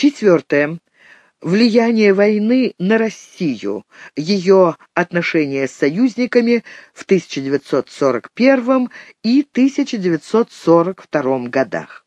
Четвертое. Влияние войны на Россию, ее отношения с союзниками в 1941 и 1942 годах.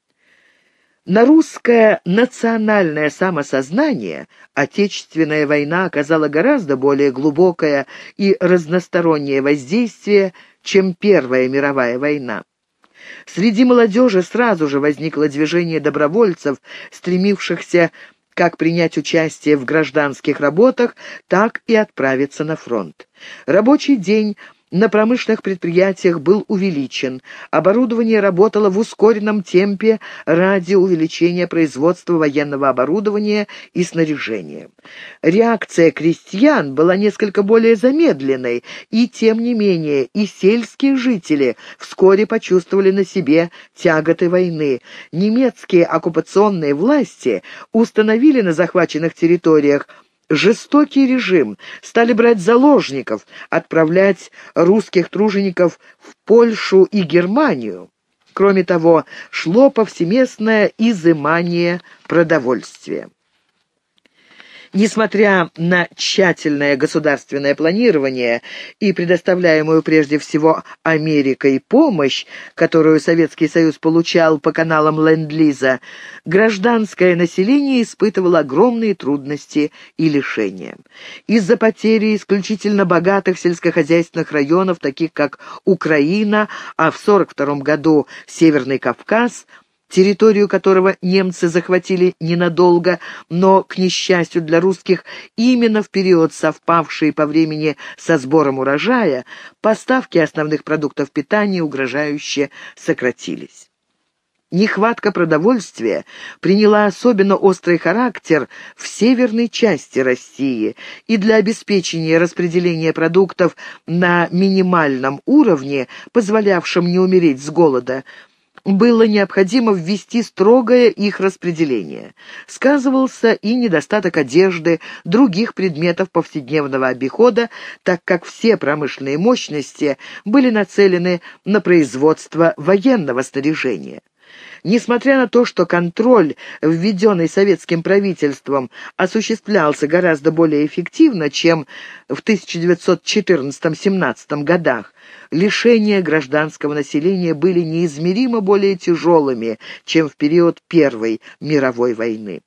На русское национальное самосознание Отечественная война оказала гораздо более глубокое и разностороннее воздействие, чем Первая мировая война. Среди молодежи сразу же возникло движение добровольцев, стремившихся как принять участие в гражданских работах, так и отправиться на фронт. Рабочий день на промышленных предприятиях был увеличен, оборудование работало в ускоренном темпе ради увеличения производства военного оборудования и снаряжения. Реакция крестьян была несколько более замедленной, и тем не менее и сельские жители вскоре почувствовали на себе тяготы войны. Немецкие оккупационные власти установили на захваченных территориях жестокий режим, стали брать заложников, отправлять русских тружеников в Польшу и Германию. Кроме того, шло повсеместное изымание продовольствия. Несмотря на тщательное государственное планирование и предоставляемую прежде всего Америкой помощь, которую Советский Союз получал по каналам Ленд-Лиза, гражданское население испытывало огромные трудности и лишения. Из-за потери исключительно богатых сельскохозяйственных районов, таких как Украина, а в 1942 году Северный Кавказ, территорию которого немцы захватили ненадолго, но, к несчастью для русских, именно в период, совпавший по времени со сбором урожая, поставки основных продуктов питания угрожающе сократились. Нехватка продовольствия приняла особенно острый характер в северной части России, и для обеспечения распределения продуктов на минимальном уровне, позволявшем не умереть с голода, было необходимо ввести строгое их распределение. Сказывался и недостаток одежды, других предметов повседневного обихода, так как все промышленные мощности были нацелены на производство военного снаряжения. Несмотря на то, что контроль, введенный советским правительством, осуществлялся гораздо более эффективно, чем в 1914-17 годах, лишения гражданского населения были неизмеримо более тяжелыми, чем в период Первой мировой войны.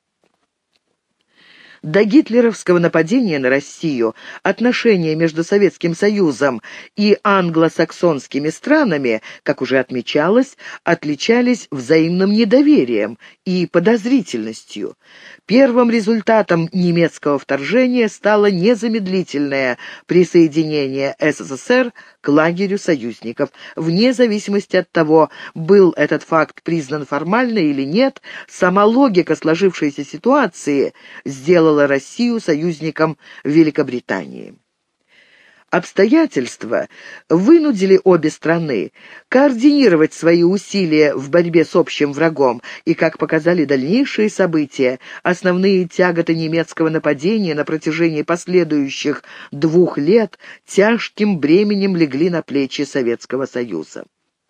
До гитлеровского нападения на Россию отношения между Советским Союзом и англосаксонскими странами, как уже отмечалось, отличались взаимным недоверием и подозрительностью. Первым результатом немецкого вторжения стало незамедлительное присоединение СССР к лагерю союзников. Вне зависимости от того, был этот факт признан формально или нет, сама логика сложившейся ситуации сделала Россию союзником Великобритании. Обстоятельства вынудили обе страны координировать свои усилия в борьбе с общим врагом, и, как показали дальнейшие события, основные тяготы немецкого нападения на протяжении последующих 2 лет тяжким бременем легли на плечи Советского Союза.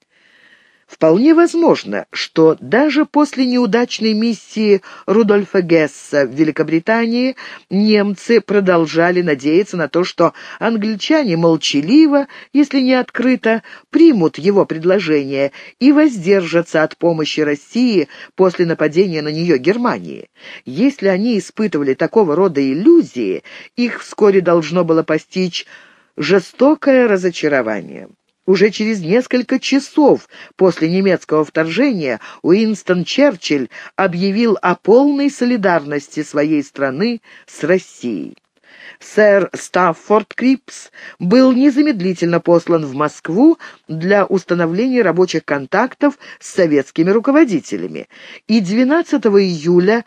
Вполне возможно, что даже после неудачной миссии Рудольфа Гесса в Великобритании немцы продолжали надеяться на то, что англичане молчаливо, если не открыто, примут его предложение и воздержатся от помощи России после нападения на нее Германии. Если они испытывали такого рода иллюзии, их вскоре должно было постичь жестокое разочарование. Уже через несколько часов после немецкого вторжения Уинстон Черчилль объявил о полной солидарности своей страны с Россией. Сэр Стаффорд Крипс был незамедлительно послан в Москву для установления рабочих контактов с советскими руководителями, и 12 июля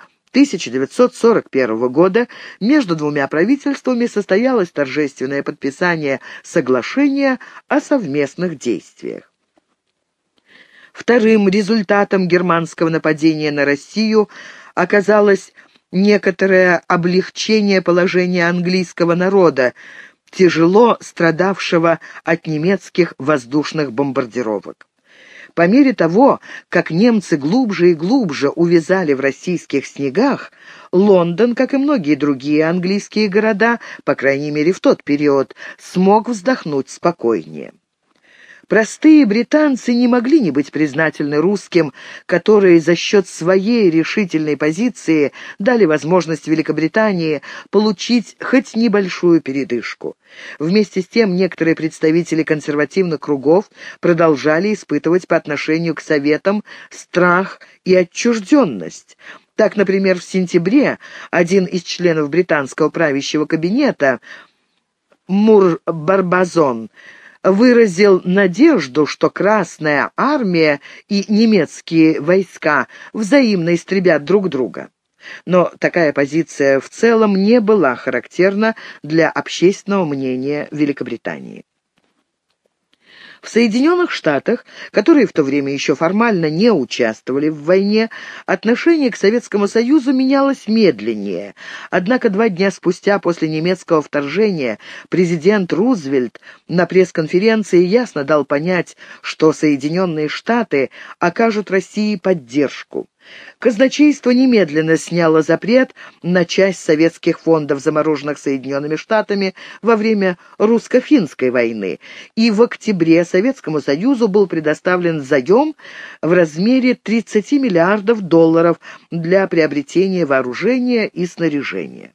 1941 года между двумя правительствами состоялось торжественное подписание соглашения о совместных действиях. Вторым результатом германского нападения на Россию оказалось некоторое облегчение положения английского народа, тяжело страдавшего от немецких воздушных бомбардировок. По мере того, как немцы глубже и глубже увязали в российских снегах, Лондон, как и многие другие английские города, по крайней мере в тот период, смог вздохнуть спокойнее. Простые британцы не могли не быть признательны русским, которые за счет своей решительной позиции дали возможность Великобритании получить хоть небольшую передышку. Вместе с тем некоторые представители консервативных кругов продолжали испытывать по отношению к Советам страх и отчужденность. Так, например, в сентябре один из членов британского правящего кабинета, Мур-Барбазон, выразил надежду, что Красная армия и немецкие войска взаимно истребят друг друга. Но такая позиция в целом не была характерна для общественного мнения Великобритании. В Соединенных Штатах, которые в то время еще формально не участвовали в войне, отношение к Советскому Союзу менялось медленнее. Однако 2 дня спустя после немецкого вторжения президент Рузвельт на пресс-конференции ясно дал понять, что Соединенные Штаты окажут России поддержку. Казначейство немедленно сняло запрет на часть советских фондов, замороженных Соединенными Штатами во время русско-финской войны, и в октябре Советскому Союзу был предоставлен заем в размере 30 миллиардов долларов для приобретения вооружения и снаряжения.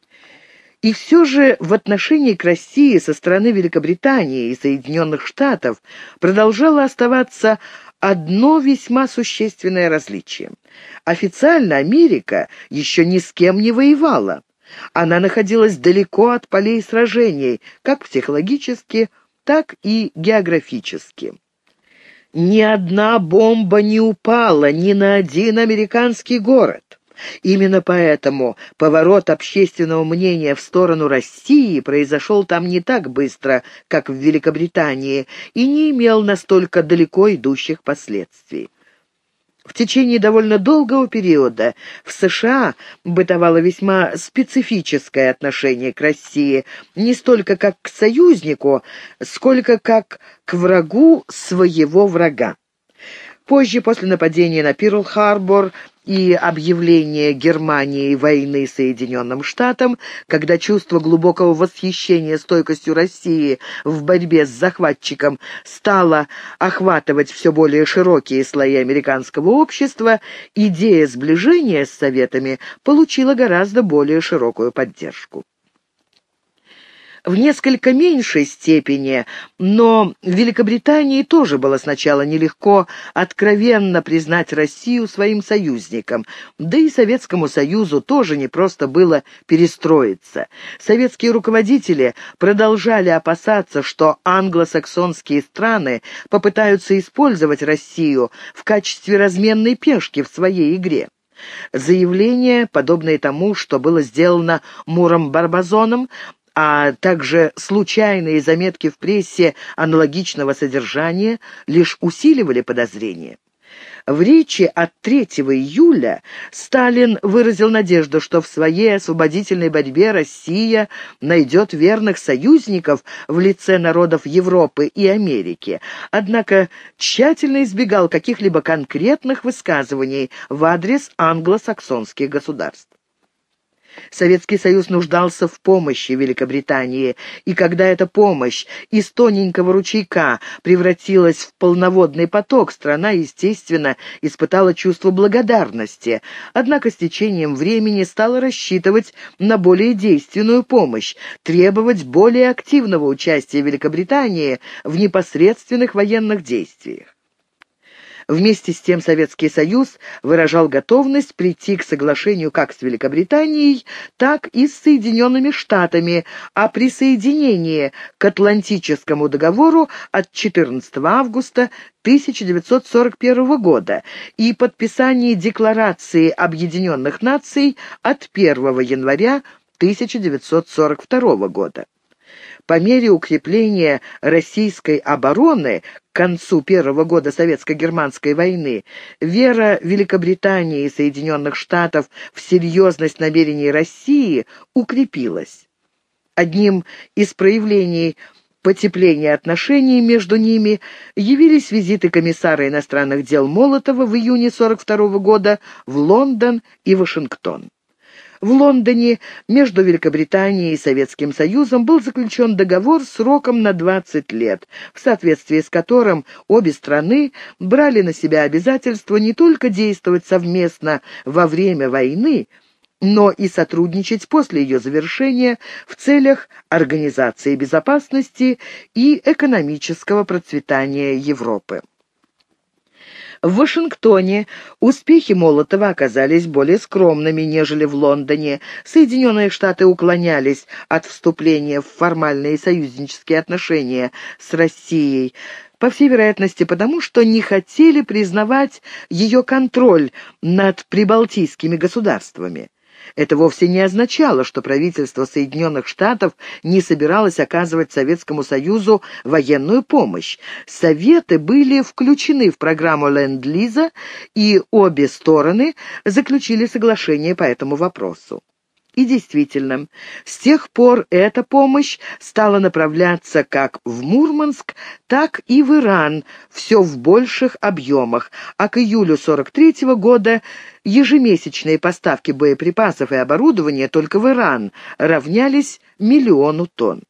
И все же в отношении к России со стороны Великобритании и Соединенных Штатов продолжало оставаться одно весьма существенное различие. Официально Америка еще ни с кем не воевала. Она находилась далеко от полей сражений, как психологически, так и географически. Ни одна бомба не упала ни на один американский город. Именно поэтому поворот общественного мнения в сторону России произошел там не так быстро, как в Великобритании, и не имел настолько далеко идущих последствий. В течение довольно долгого периода в США бытовало весьма специфическое отношение к России, не столько как к союзнику, сколько как к врагу своего врага. Позже, после нападения на Перл-Харбор и объявления Германии войны Соединенным Штатам, когда чувство глубокого восхищения стойкостью России в борьбе с захватчиком стало охватывать все более широкие слои американского общества, идея сближения с Советами получила гораздо более широкую поддержку. В несколько меньшей степени, но Великобритании тоже было сначала нелегко откровенно признать Россию своим союзником, да и Советскому Союзу тоже непросто было перестроиться. Советские руководители продолжали опасаться, что англосаксонские страны попытаются использовать Россию в качестве разменной пешки в своей игре. Заявления, подобные тому, что было сделано Муром-Барбазоном, а также случайные заметки в прессе аналогичного содержания лишь усиливали подозрения. В речи от 3 июля Сталин выразил надежду, что в своей освободительной борьбе Россия найдет верных союзников в лице народов Европы и Америки, однако тщательно избегал каких-либо конкретных высказываний в адрес англосаксонских государств. Советский Союз нуждался в помощи Великобритании, и когда эта помощь из тоненького ручейка превратилась в полноводный поток, страна, естественно, испытала чувство благодарности, однако с течением времени стала рассчитывать на более действенную помощь, требовать более активного участия Великобритании в непосредственных военных действиях. Вместе с тем Советский Союз выражал готовность прийти к соглашению как с Великобританией, так и с Соединенными Штатами о присоединении к Атлантическому договору от 14 августа 1941 года и подписании Декларации Объединенных Наций от 1 января 1942 года. По мере укрепления российской обороны к концу первого года Советско-германской войны вера Великобритании и Соединенных Штатов в серьезность намерений России укрепилась. Одним из проявлений потепления отношений между ними явились визиты комиссара иностранных дел Молотова в июне 1942 года в Лондон и Вашингтон. В Лондоне между Великобританией и Советским Союзом был заключен договор сроком на 20 лет, в соответствии с которым обе страны брали на себя обязательство не только действовать совместно во время войны, но и сотрудничать после ее завершения в целях организации безопасности и экономического процветания Европы. В Вашингтоне успехи Молотова оказались более скромными, нежели в Лондоне. Соединенные Штаты уклонялись от вступления в формальные союзнические отношения с Россией, по всей вероятности потому, что не хотели признавать ее контроль над прибалтийскими государствами. Это вовсе не означало, что правительство Соединенных Штатов не собиралось оказывать Советскому Союзу военную помощь. Советы были включены в программу Ленд-Лиза, и обе стороны заключили соглашение по этому вопросу. И действительно, с тех пор эта помощь стала направляться как в Мурманск, так и в Иран, все в больших объемах, а к июлю 1943 года ежемесячные поставки боеприпасов и оборудования только в Иран равнялись 1 000 000 тонн.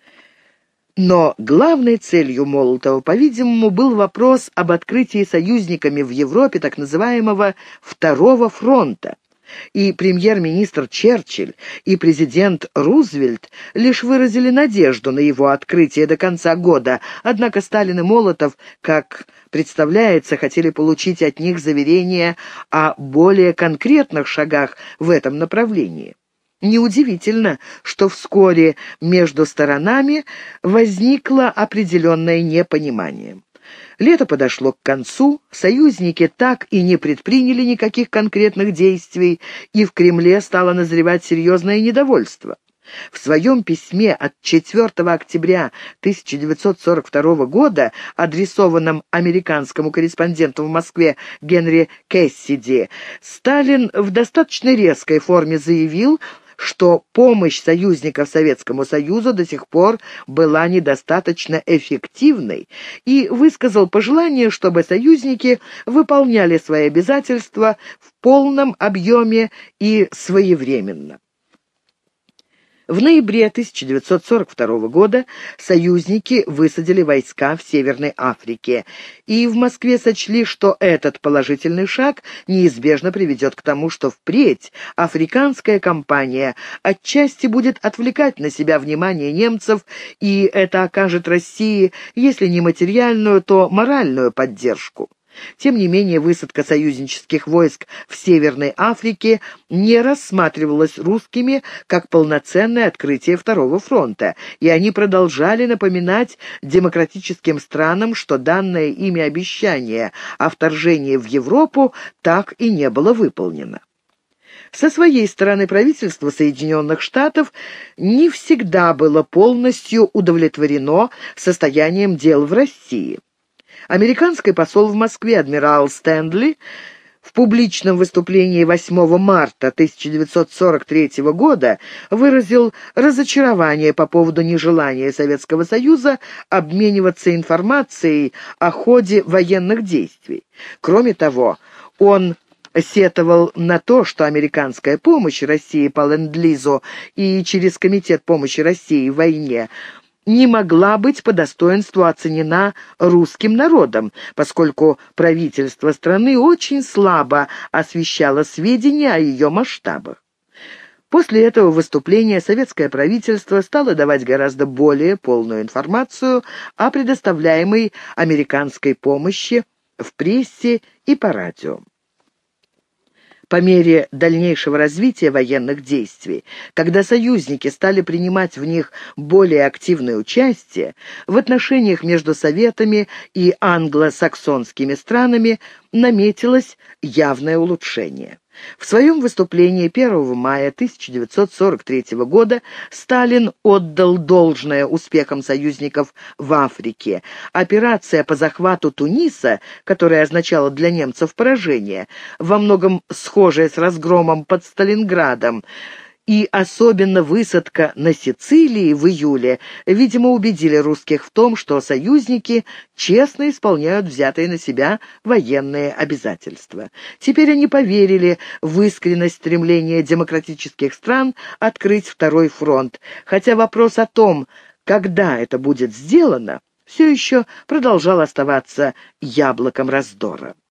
Но главной целью Молотова, по-видимому, был вопрос об открытии союзниками в Европе так называемого «Второго фронта». И премьер-министр Черчилль, и президент Рузвельт лишь выразили надежду на его открытие до конца года, однако Сталин и Молотов, как представляется, хотели получить от них заверения о более конкретных шагах в этом направлении. Неудивительно, что вскоре между сторонами возникло определенное непонимание. Лето подошло к концу, союзники так и не предприняли никаких конкретных действий, и в Кремле стало назревать серьезное недовольство. В своем письме от 4 октября 1942 года, адресованном американскому корреспонденту в Москве Генри Кэссиди, Сталин в достаточно резкой форме заявил, что помощь союзников Советскому Союзу до сих пор была недостаточно эффективной, и высказал пожелание, чтобы союзники выполняли свои обязательства в полном объеме и своевременно. В ноябре 1942 года союзники высадили войска в Северной Африке, и в Москве сочли, что этот положительный шаг неизбежно приведет к тому, что впредь африканская кампания отчасти будет отвлекать на себя внимание немцев, и это окажет России, если не материальную, то моральную поддержку. Тем не менее, высадка союзнических войск в Северной Африке не рассматривалась русскими как полноценное открытие Второго фронта, и они продолжали напоминать демократическим странам, что данное ими обещание о вторжении в Европу так и не было выполнено. Со своей стороны, правительство Соединенных Штатов не всегда было полностью удовлетворено состоянием дел в России. Американский посол в Москве адмирал Стэнли в публичном выступлении 8 марта 1943 года выразил разочарование по поводу нежелания Советского Союза обмениваться информацией о ходе военных действий. Кроме того, он сетовал на то, что американская помощь России по Ленд-Лизу и через Комитет помощи России в войне не могла быть по достоинству оценена русским народом, поскольку правительство страны очень слабо освещало сведения о ее масштабах. После этого выступления советское правительство стало давать гораздо более полную информацию о предоставляемой американской помощи в прессе и по радио. По мере дальнейшего развития военных действий, когда союзники стали принимать в них более активное участие, в отношениях между Советами и англосаксонскими странами наметилось явное улучшение. В своем выступлении 1 мая 1943 года Сталин отдал должное успехам союзников в Африке. Операция по захвату Туниса, которая означала для немцев поражение, во многом схожая с разгромом под Сталинградом, и особенно высадка на Сицилии в июле, видимо, убедили русских в том, что союзники честно исполняют взятые на себя военные обязательства. Теперь они поверили в искренность стремления демократических стран открыть второй фронт, хотя вопрос о том, когда это будет сделано, все еще продолжал оставаться яблоком раздора.